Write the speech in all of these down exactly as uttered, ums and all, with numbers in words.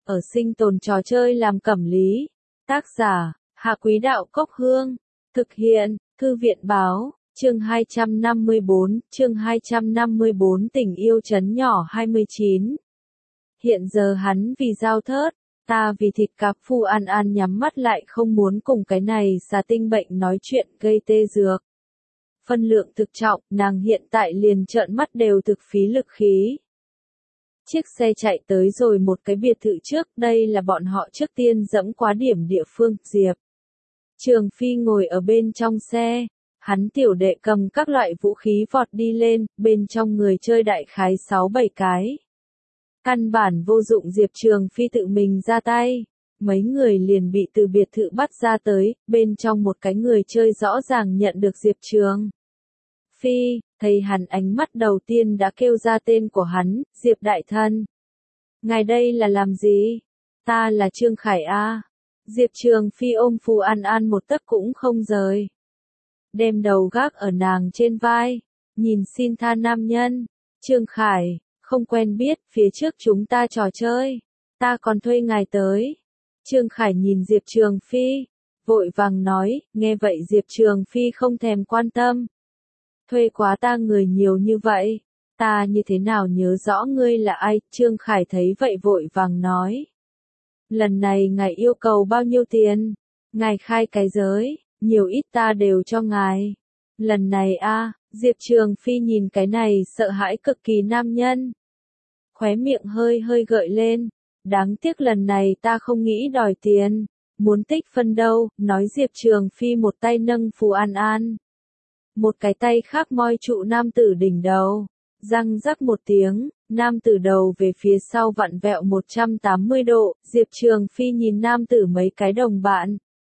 ở sinh tồn trò chơi làm cẩm lý. Tác giả, Hạ Quý Đạo Cốc Hương. Thực hiện, Thư viện Báo, chương hai trăm năm mươi bốn, chương hai trăm năm mươi bốn tình yêu trấn nhỏ hai mươi chín. Hiện giờ hắn vì dao thớt, ta vì thịt cạp. Phu An An nhắm mắt lại không muốn cùng cái này xà tinh bệnh nói chuyện gây tê dược. Phân lượng thực trọng, nàng hiện tại liền trợn mắt đều thực phí lực khí. Chiếc xe chạy tới rồi một cái biệt thự trước, đây là bọn họ trước tiên dẫm quá điểm địa phương. Diệp Trường Phi ngồi ở bên trong xe, hắn tiểu đệ cầm các loại vũ khí vọt đi lên, bên trong người chơi đại khái sáu bảy cái. Căn bản vô dụng Diệp Trường Phi tự mình ra tay, mấy người liền bị từ biệt thự bắt ra tới, bên trong một cái người chơi rõ ràng nhận được Diệp Trường Phi, thấy hắn ánh mắt đầu tiên đã kêu ra tên của hắn, Diệp Đại Thân. Ngài đây là làm gì? Ta là Trương Khải A. Diệp Trường Phi ôm Phù An An một tấc cũng không rời. Đem đầu gác ở nàng trên vai, nhìn xin tha nam nhân. Trương Khải, không quen biết, phía trước chúng ta trò chơi. Ta còn thuê ngài tới. Trương Khải nhìn Diệp Trường Phi, vội vàng nói, nghe vậy Diệp Trường Phi không thèm quan tâm. Thuê quá ta người nhiều như vậy, ta như thế nào nhớ rõ ngươi là ai? Trương Khải thấy vậy vội vàng nói. Lần này ngài yêu cầu bao nhiêu tiền? Ngài khai cái giới, nhiều ít ta đều cho ngài. Lần này a, Diệp Trường Phi nhìn cái này sợ hãi cực kỳ nam nhân. Khóe miệng hơi hơi gợi lên, đáng tiếc lần này ta không nghĩ đòi tiền, muốn tích phân đâu, nói Diệp Trường Phi một tay nâng Phù An An. Một cái tay khác moi trụ nam tử đỉnh đầu, răng rắc một tiếng, nam tử đầu về phía sau vặn vẹo một trăm tám mươi độ, Diệp Trường Phi nhìn nam tử mấy cái đồng bạn.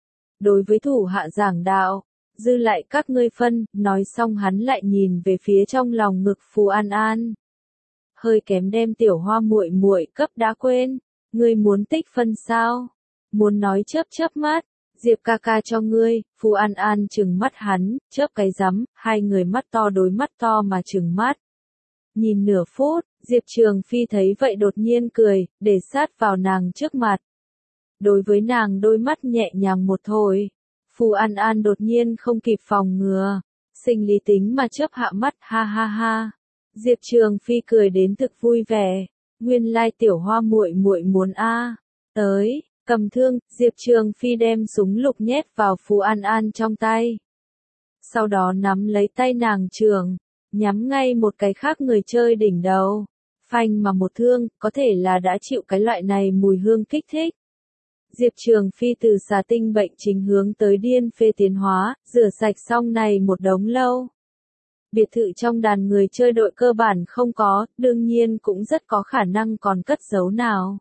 Đối với thủ hạ giảng đạo, dư lại các ngươi phân, nói xong hắn lại nhìn về phía trong lòng ngực Phù An An. Hơi kém đem tiểu hoa muội muội cấp đã quên, ngươi muốn tích phân sao? Muốn nói chớp chớp mắt. Diệp ca ca cho ngươi. Phù An An trừng mắt hắn, chớp cái rắm, hai người mắt to đối mắt to mà trừng mắt. Nhìn nửa phút, Diệp Trường Phi thấy vậy đột nhiên cười, để sát vào nàng trước mặt. Đối với nàng đôi mắt nhẹ nhàng một thôi. Phù An An đột nhiên không kịp phòng ngừa, sinh lý tính mà chớp hạ mắt, ha ha ha. Diệp Trường Phi cười đến thực vui vẻ, nguyên lai tiểu hoa muội muội muốn a. Tới. Cầm thương, Diệp Trường Phi đem súng lục nhét vào Phù An An trong tay. Sau đó nắm lấy tay nàng trường, nhắm ngay một cái khác người chơi đỉnh đầu. Phanh mà một thương, có thể là đã chịu cái loại này mùi hương kích thích. Diệp Trường Phi từ xà tinh bệnh chính hướng tới điên phê tiến hóa, rửa sạch xong này một đống lâu. Biệt thự trong đàn người chơi đội cơ bản không có, đương nhiên cũng rất có khả năng còn cất giấu nào.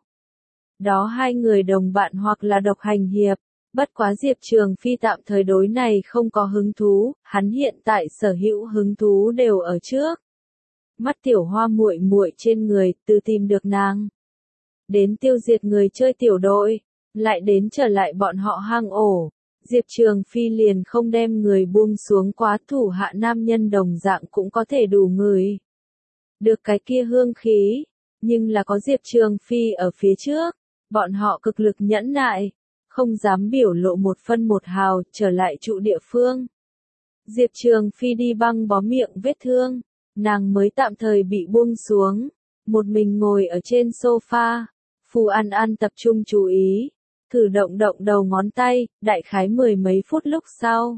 Đó hai người đồng bạn hoặc là độc hành hiệp, bất quá Diệp Trường Phi tạm thời đối này không có hứng thú, hắn hiện tại sở hữu hứng thú đều ở trước. Mắt tiểu hoa muội muội trên người, từ tìm được nàng. Đến tiêu diệt người chơi tiểu đội, lại đến trở lại bọn họ hang ổ. Diệp Trường Phi liền không đem người buông xuống quá, thủ hạ nam nhân đồng dạng cũng có thể đủ người. Được cái kia hương khí, nhưng là có Diệp Trường Phi ở phía trước. Bọn họ cực lực nhẫn nại, không dám biểu lộ một phân một hào, trở lại trụ địa phương. Diệp Trường Phi đi băng bó miệng vết thương, nàng mới tạm thời bị buông xuống, một mình ngồi ở trên sofa. Phù An An tập trung chú ý, thử động động đầu ngón tay, đại khái mười mấy phút lúc sau.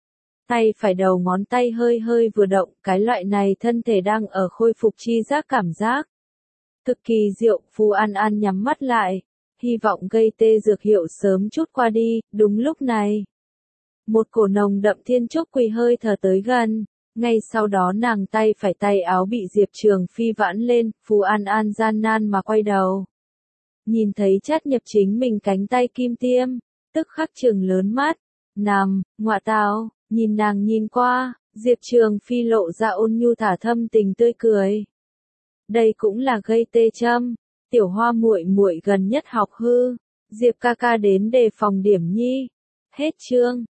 Tay phải đầu ngón tay hơi hơi vừa động, cái loại này thân thể đang ở khôi phục chi giác cảm giác. Cực kỳ diệu, Phù An An nhắm mắt lại. Hy vọng gây tê dược hiệu sớm chút qua đi. Đúng lúc này, một cổ nồng đậm thiên trúc quỳ hơi thở tới gần, ngay sau đó nàng tay phải tay áo bị Diệp Trường Phi vãn lên, Phù An An gian nan mà quay đầu. Nhìn thấy chát nhập chính mình cánh tay kim tiêm, tức khắc trừng lớn mắt, nằm, ngọa tào, nhìn nàng nhìn qua, Diệp Trường Phi lộ ra ôn nhu thả thâm tình tươi cười. Đây cũng là gây tê châm. Tiểu hoa muội muội gần nhất học hư, Diệp ca ca đến đề phòng điểm nhi. Hết chương.